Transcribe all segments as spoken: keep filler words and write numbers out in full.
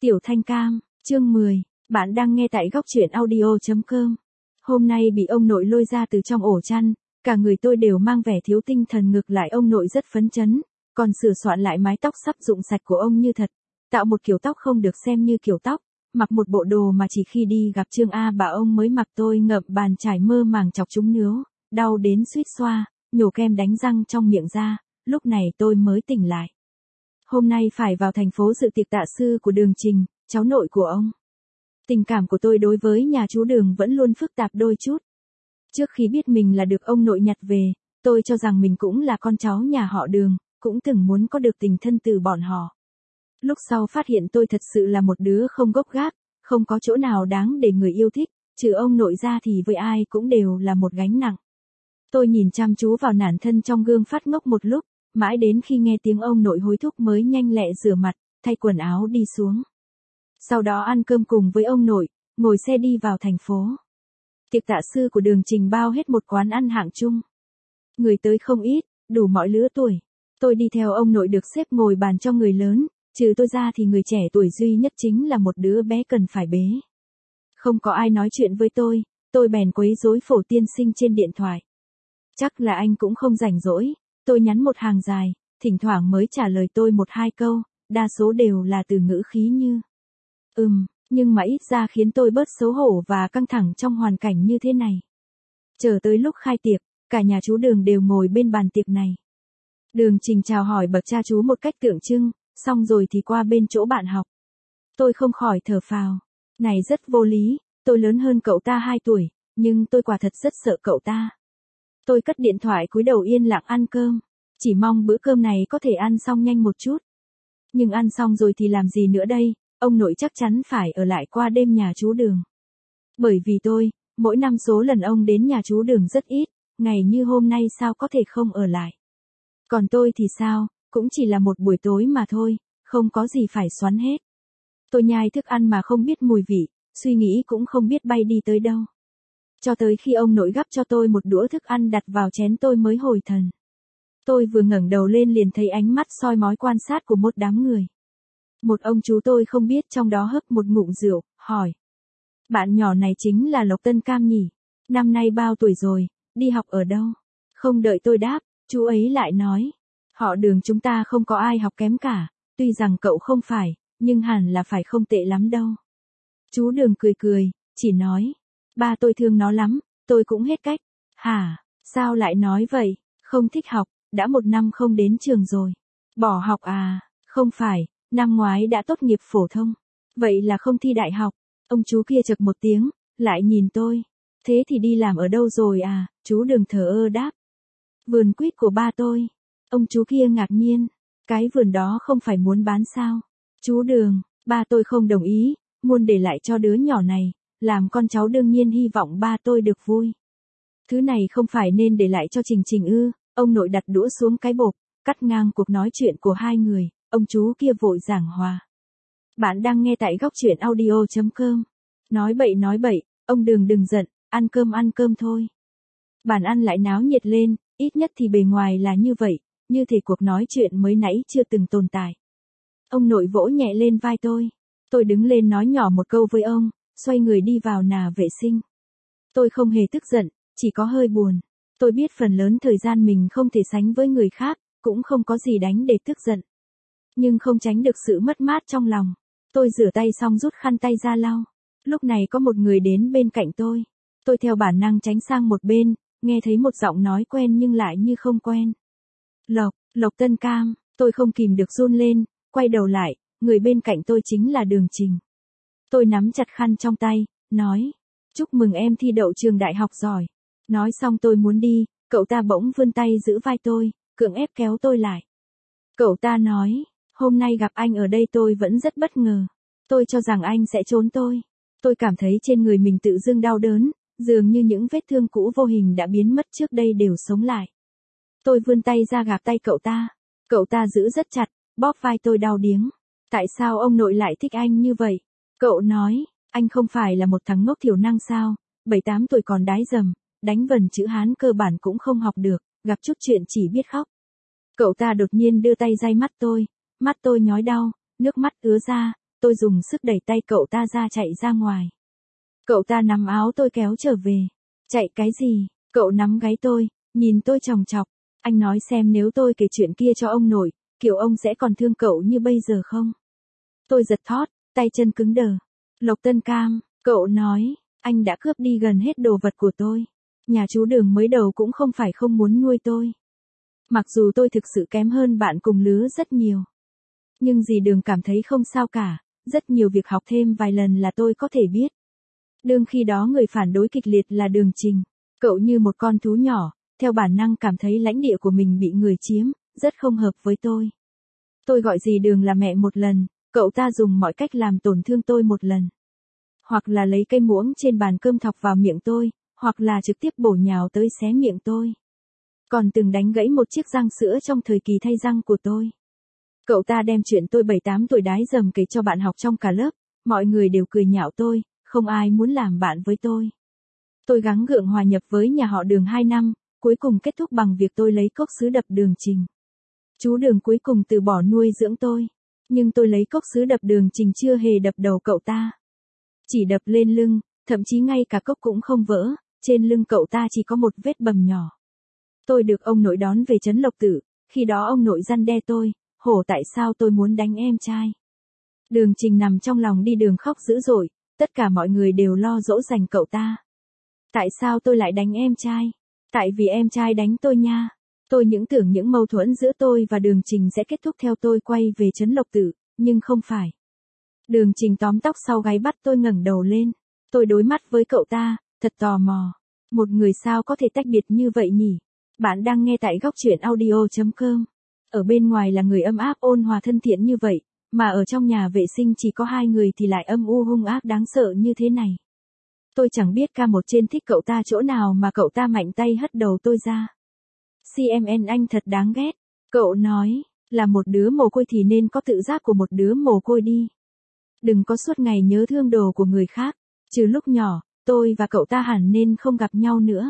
Tiểu Thanh Cam, chương mười, bạn đang nghe tại góc truyện audio chấm com. Hôm nay bị ông nội lôi ra từ trong ổ chăn, cả người tôi đều mang vẻ thiếu tinh thần, ngược lại ông nội rất phấn chấn, còn sửa soạn lại mái tóc sắp rụng sạch của ông như thật, tạo một kiểu tóc không được xem như kiểu tóc, mặc một bộ đồ mà chỉ khi đi gặp Trương A bà ông mới mặc. Tôi ngậm bàn chải mơ màng chọc trúng nướu, đau đến suýt xoa, nhổ kem đánh răng trong miệng ra, lúc này tôi mới tỉnh lại. Hôm nay phải vào thành phố dự tiệc tạ sư của Đường Trình, cháu nội của ông. Tình cảm của tôi đối với nhà chú Đường vẫn luôn phức tạp đôi chút. Trước khi biết mình là được ông nội nhặt về, tôi cho rằng mình cũng là con cháu nhà họ Đường, cũng từng muốn có được tình thân từ bọn họ. Lúc sau phát hiện tôi thật sự là một đứa không gốc gác, không có chỗ nào đáng để người yêu thích, trừ ông nội ra thì với ai cũng đều là một gánh nặng. Tôi nhìn chăm chú vào bản thân trong gương phát ngốc một lúc, mãi đến khi nghe tiếng ông nội hối thúc mới nhanh lẹ rửa mặt, thay quần áo đi xuống. Sau đó ăn cơm cùng với ông nội, ngồi xe đi vào thành phố. Tiệc tạ sư của Đường Trình bao hết một quán ăn hạng trung. Người tới không ít, đủ mọi lứa tuổi. Tôi đi theo ông nội được xếp ngồi bàn cho người lớn, trừ tôi ra thì người trẻ tuổi duy nhất chính là một đứa bé cần phải bế. Không có ai nói chuyện với tôi, tôi bèn quấy rối Phổ tiên sinh trên điện thoại. Chắc là anh cũng không rảnh rỗi, tôi nhắn một hàng dài, thỉnh thoảng mới trả lời tôi một hai câu, đa số đều là từ ngữ khí như Ừm, nhưng mà ít ra khiến tôi bớt xấu hổ và căng thẳng trong hoàn cảnh như thế này. Chờ tới lúc khai tiệc, cả nhà chú Đường đều ngồi bên bàn tiệc này. Đường Trình chào hỏi bậc cha chú một cách tượng trưng, xong rồi thì qua bên chỗ bạn học. Tôi không khỏi thở phào. Này rất vô lý, tôi lớn hơn cậu ta hai tuổi, nhưng tôi quả thật rất sợ cậu ta. Tôi cất điện thoại cúi đầu yên lặng ăn cơm, chỉ mong bữa cơm này có thể ăn xong nhanh một chút. Nhưng ăn xong rồi thì làm gì nữa đây, ông nội chắc chắn phải ở lại qua đêm nhà chú Đường. Bởi vì tôi, mỗi năm số lần ông đến nhà chú Đường rất ít, ngày như hôm nay sao có thể không ở lại. Còn tôi thì sao, cũng chỉ là một buổi tối mà thôi, không có gì phải xoắn hết. Tôi nhai thức ăn mà không biết mùi vị, suy nghĩ cũng không biết bay đi tới đâu. Cho tới khi ông nội gắp cho tôi một đũa thức ăn đặt vào chén tôi mới hồi thần. Tôi vừa ngẩng đầu lên liền thấy ánh mắt soi mói quan sát của một đám người. Một ông chú tôi không biết trong đó hấp một ngụm rượu, hỏi. Bạn nhỏ này chính là Lộc Tân Cam nhỉ? Năm nay bao tuổi rồi, đi học ở đâu? Không đợi tôi đáp, chú ấy lại nói. Họ Đường chúng ta không có ai học kém cả, tuy rằng cậu không phải, nhưng hẳn là phải không tệ lắm đâu. Chú Đường cười cười, chỉ nói. Ba tôi thương nó lắm, tôi cũng hết cách. Hả, sao lại nói vậy? Không thích học, đã một năm không đến trường rồi. Bỏ học à? Không phải, năm ngoái đã tốt nghiệp phổ thông. Vậy là không thi đại học. Ông chú kia chậc một tiếng, lại nhìn tôi. Thế thì đi làm ở đâu rồi à? Chú Đường thờ ơ đáp. Vườn quýt của ba tôi. Ông chú kia ngạc nhiên. Cái vườn đó không phải muốn bán sao? Chú Đường, ba tôi không đồng ý, muốn để lại cho đứa nhỏ này. Làm con cháu đương nhiên hy vọng ba tôi được vui. Thứ này không phải nên để lại cho Trình Trình ư? Ông nội đặt đũa xuống cái bộp, cắt ngang cuộc nói chuyện của hai người, ông chú kia vội giảng hòa. Bạn đang nghe tại góc truyện audio chấm com. Nói bậy nói bậy, ông Đường đừng giận, ăn cơm ăn cơm thôi. Bàn ăn lại náo nhiệt lên, ít nhất thì bề ngoài là như vậy, như thể cuộc nói chuyện mới nãy chưa từng tồn tại. Ông nội vỗ nhẹ lên vai tôi. Tôi đứng lên nói nhỏ một câu với ông, xoay người đi vào nhà vệ sinh. Tôi không hề tức giận, chỉ có hơi buồn. Tôi biết phần lớn thời gian mình không thể sánh với người khác, cũng không có gì đánh để tức giận. Nhưng không tránh được sự mất mát trong lòng. Tôi rửa tay xong rút khăn tay ra lau. Lúc này có một người đến bên cạnh tôi. Tôi theo bản năng tránh sang một bên, nghe thấy một giọng nói quen nhưng lại như không quen. Lộc, Lộc Tân Cam, tôi không kìm được run lên, quay đầu lại, người bên cạnh tôi chính là Đường Trình. Tôi nắm chặt khăn trong tay, nói, chúc mừng em thi đậu trường đại học giỏi. Nói xong tôi muốn đi, cậu ta bỗng vươn tay giữ vai tôi, cưỡng ép kéo tôi lại. Cậu ta nói, hôm nay gặp anh ở đây tôi vẫn rất bất ngờ. Tôi cho rằng anh sẽ trốn tôi. Tôi cảm thấy trên người mình tự dưng đau đớn, dường như những vết thương cũ vô hình đã biến mất trước đây đều sống lại. Tôi vươn tay ra gạt tay cậu ta. Cậu ta giữ rất chặt, bóp vai tôi đau điếng. Tại sao ông nội lại thích anh như vậy? Cậu nói, anh không phải là một thằng ngốc thiểu năng sao, bảy tám tuổi còn đái dầm, đánh vần chữ Hán cơ bản cũng không học được, gặp chút chuyện chỉ biết khóc. Cậu ta đột nhiên đưa tay day mắt tôi, mắt tôi nhói đau, nước mắt ứa ra, tôi dùng sức đẩy tay cậu ta ra chạy ra ngoài. Cậu ta nắm áo tôi kéo trở về. Chạy cái gì? Cậu nắm gáy tôi, nhìn tôi chòng chọc. Anh nói xem nếu tôi kể chuyện kia cho ông nội, kiểu ông sẽ còn thương cậu như bây giờ không? Tôi giật thót, tay chân cứng đờ. Lộc Tân Cam, cậu nói, anh đã cướp đi gần hết đồ vật của tôi. Nhà chú Đường mới đầu cũng không phải không muốn nuôi tôi. Mặc dù tôi thực sự kém hơn bạn cùng lứa rất nhiều. Nhưng dì Đường cảm thấy không sao cả, rất nhiều việc học thêm vài lần là tôi có thể biết. Đương khi đó người phản đối kịch liệt là Đường Trình. Cậu như một con thú nhỏ, theo bản năng cảm thấy lãnh địa của mình bị người chiếm, rất không hợp với tôi. Tôi gọi dì Đường là mẹ một lần, cậu ta dùng mọi cách làm tổn thương tôi một lần. Hoặc là lấy cây muỗng trên bàn cơm thọc vào miệng tôi, hoặc là trực tiếp bổ nhào tới xé miệng tôi. Còn từng đánh gãy một chiếc răng sữa trong thời kỳ thay răng của tôi. Cậu ta đem chuyện tôi bảy tám tuổi đái dầm kể cho bạn học trong cả lớp, mọi người đều cười nhạo tôi, không ai muốn làm bạn với tôi. Tôi gắng gượng hòa nhập với nhà họ Đường hai năm, cuối cùng kết thúc bằng việc tôi lấy cốc sứ đập Đường Trình. Chú Đường cuối cùng từ bỏ nuôi dưỡng tôi, nhưng tôi lấy cốc sứ đập Đường Trình chưa hề đập đầu cậu ta. Chỉ đập lên lưng, thậm chí ngay cả cốc cũng không vỡ, trên lưng cậu ta chỉ có một vết bầm nhỏ. Tôi được ông nội đón về trấn Lộc Tử, khi đó ông nội răn đe tôi, hổ tại sao tôi muốn đánh em trai. Đường Trình nằm trong lòng đi đường khóc dữ dội, tất cả mọi người đều lo dỗ dành cậu ta. Tại sao tôi lại đánh em trai? Tại vì em trai đánh tôi nha. Tôi những tưởng những mâu thuẫn giữa tôi và Đường Trình sẽ kết thúc theo tôi quay về trấn Lộc Tử, nhưng không phải. Đường Trình tóm tóc sau gáy bắt tôi ngẩng đầu lên. Tôi đối mắt với cậu ta, thật tò mò. Một người sao có thể tách biệt như vậy nhỉ? Bạn đang nghe tại góc truyện audio chấm com. Ở bên ngoài là người ấm áp ôn hòa thân thiện như vậy, mà ở trong nhà vệ sinh chỉ có hai người thì lại âm u hung ác đáng sợ như thế này. Tôi chẳng biết ca một trên thích cậu ta chỗ nào mà cậu ta mạnh tay hất đầu tôi ra. xê em en anh thật đáng ghét. Cậu nói, là một đứa mồ côi thì nên có tự giác của một đứa mồ côi đi. Đừng có suốt ngày nhớ thương đồ của người khác, trừ lúc nhỏ, tôi và cậu ta hẳn nên không gặp nhau nữa.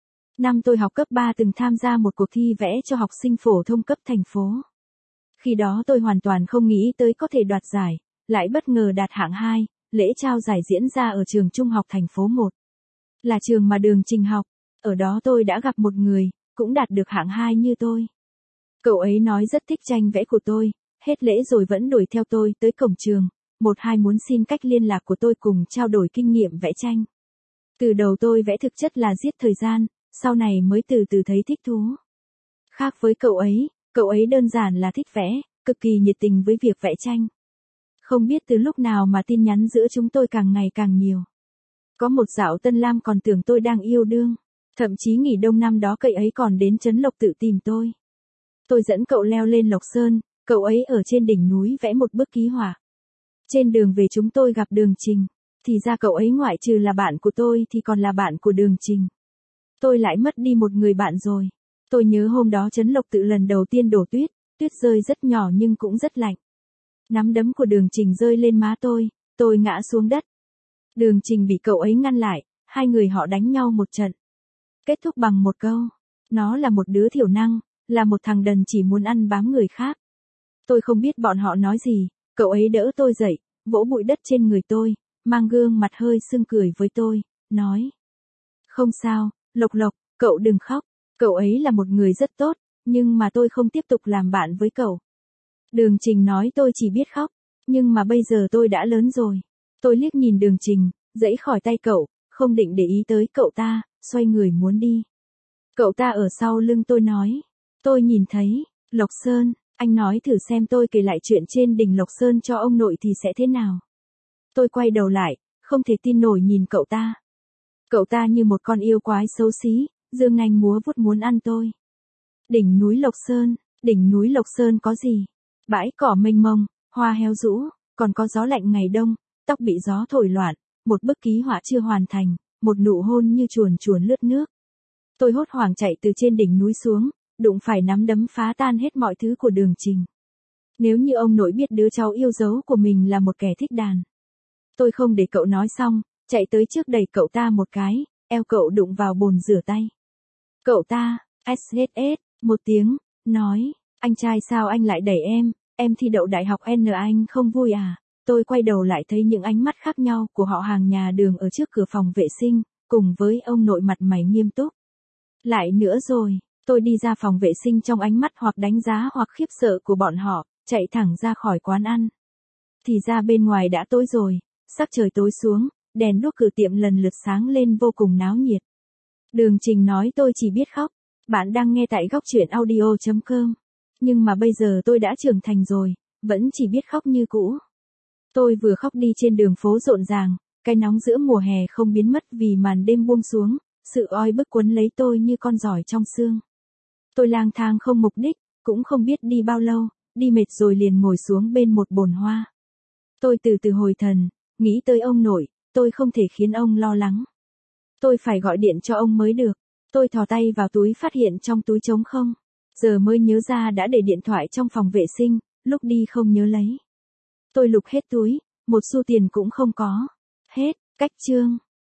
Năm tôi học cấp ba từng tham gia một cuộc thi vẽ cho học sinh phổ thông cấp thành phố. Khi đó tôi hoàn toàn không nghĩ tới có thể đoạt giải, lại bất ngờ đạt hạng hai, lễ trao giải diễn ra ở trường trung học thành phố một. Là trường mà Đường Trình học, ở đó tôi đã gặp một người, cũng đạt được hạng hai như tôi. Cậu ấy nói rất thích tranh vẽ của tôi, hết lễ rồi vẫn đuổi theo tôi tới cổng trường, một hai muốn xin cách liên lạc của tôi cùng trao đổi kinh nghiệm vẽ tranh. Từ đầu tôi vẽ thực chất là giết thời gian, sau này mới từ từ thấy thích thú. Khác với cậu ấy, cậu ấy đơn giản là thích vẽ, cực kỳ nhiệt tình với việc vẽ tranh. Không biết từ lúc nào mà tin nhắn giữa chúng tôi càng ngày càng nhiều. Có một dạo Tân Lam còn tưởng tôi đang yêu đương, thậm chí nghỉ đông năm đó cậu ấy còn đến trấn Lộc Tự tìm tôi. Tôi dẫn cậu leo lên Lộc Sơn, cậu ấy ở trên đỉnh núi vẽ một bức ký họa. Trên đường về chúng tôi gặp Đường Trình, thì ra cậu ấy ngoại trừ là bạn của tôi thì còn là bạn của Đường Trình. Tôi lại mất đi một người bạn rồi. Tôi nhớ hôm đó trấn Lộc Tự lần đầu tiên đổ tuyết, tuyết rơi rất nhỏ nhưng cũng rất lạnh. Nắm đấm của Đường Trình rơi lên má tôi, tôi ngã xuống đất. Đường Trình bị cậu ấy ngăn lại, hai người họ đánh nhau một trận. Kết thúc bằng một câu, nó là một đứa thiểu năng, là một thằng đần chỉ muốn ăn bám người khác. Tôi không biết bọn họ nói gì, cậu ấy đỡ tôi dậy, vỗ bụi đất trên người tôi, mang gương mặt hơi sưng cười với tôi, nói. Không sao, Lộc Lộc, cậu đừng khóc, cậu ấy là một người rất tốt, nhưng mà tôi không tiếp tục làm bạn với cậu. Đường Trình nói tôi chỉ biết khóc, nhưng mà bây giờ tôi đã lớn rồi. Tôi liếc nhìn Đường Trình, giãy khỏi tay cậu, không định để ý tới cậu ta, xoay người muốn đi. Cậu ta ở sau lưng tôi nói. Tôi nhìn thấy, Lộc Sơn, anh nói thử xem tôi kể lại chuyện trên đỉnh Lộc Sơn cho ông nội thì sẽ thế nào. Tôi quay đầu lại, không thể tin nổi nhìn cậu ta. Cậu ta như một con yêu quái xấu xí, dương nanh múa vuốt muốn ăn tôi. Đỉnh núi Lộc Sơn, đỉnh núi Lộc Sơn có gì? Bãi cỏ mênh mông, hoa héo rũ, còn có gió lạnh ngày đông, tóc bị gió thổi loạn, một bức ký họa chưa hoàn thành, một nụ hôn như chuồn chuồn lướt nước. Tôi hốt hoảng chạy từ trên đỉnh núi xuống, đụng phải nắm đấm phá tan hết mọi thứ của Đường Trình. Nếu như ông nội biết đứa cháu yêu dấu của mình là một kẻ thích đàn. Tôi không để cậu nói xong, chạy tới trước đẩy cậu ta một cái, eo cậu đụng vào bồn rửa tay. Cậu ta, ét ét ét, một tiếng, nói, anh trai sao anh lại đẩy em, em thi đậu đại học N anh không vui à? tôi quay đầu lại thấy những ánh mắt khác nhau của họ hàng nhà đường ở trước cửa phòng vệ sinh, cùng với ông nội mặt mày nghiêm túc. Lại nữa rồi, tôi đi ra phòng vệ sinh trong ánh mắt hoặc đánh giá hoặc khiếp sợ của bọn họ, chạy thẳng ra khỏi quán ăn. Thì ra bên ngoài đã tối rồi, sắc trời tối xuống, đèn đuốc cửa tiệm lần lượt sáng lên vô cùng náo nhiệt. Đường Trình nói tôi chỉ biết khóc. Bạn đang nghe tại góc truyện audio chấm com. Nhưng mà bây giờ tôi đã trưởng thành rồi, vẫn chỉ biết khóc như cũ. Tôi vừa khóc đi trên đường phố rộn ràng, cái nóng giữa mùa hè không biến mất vì màn đêm buông xuống, sự oi bức quấn lấy tôi như con giỏi trong xương. Tôi lang thang không mục đích, cũng không biết đi bao lâu, đi mệt rồi liền ngồi xuống bên một bồn hoa. Tôi từ từ hồi thần, nghĩ tới ông nội, tôi không thể khiến ông lo lắng. Tôi phải gọi điện cho ông mới được. Tôi thò tay vào túi phát hiện trong túi trống không. Giờ mới nhớ ra đã để điện thoại trong phòng vệ sinh, lúc đi không nhớ lấy. Tôi lục hết túi, một xu tiền cũng không có. Hết, cách chương.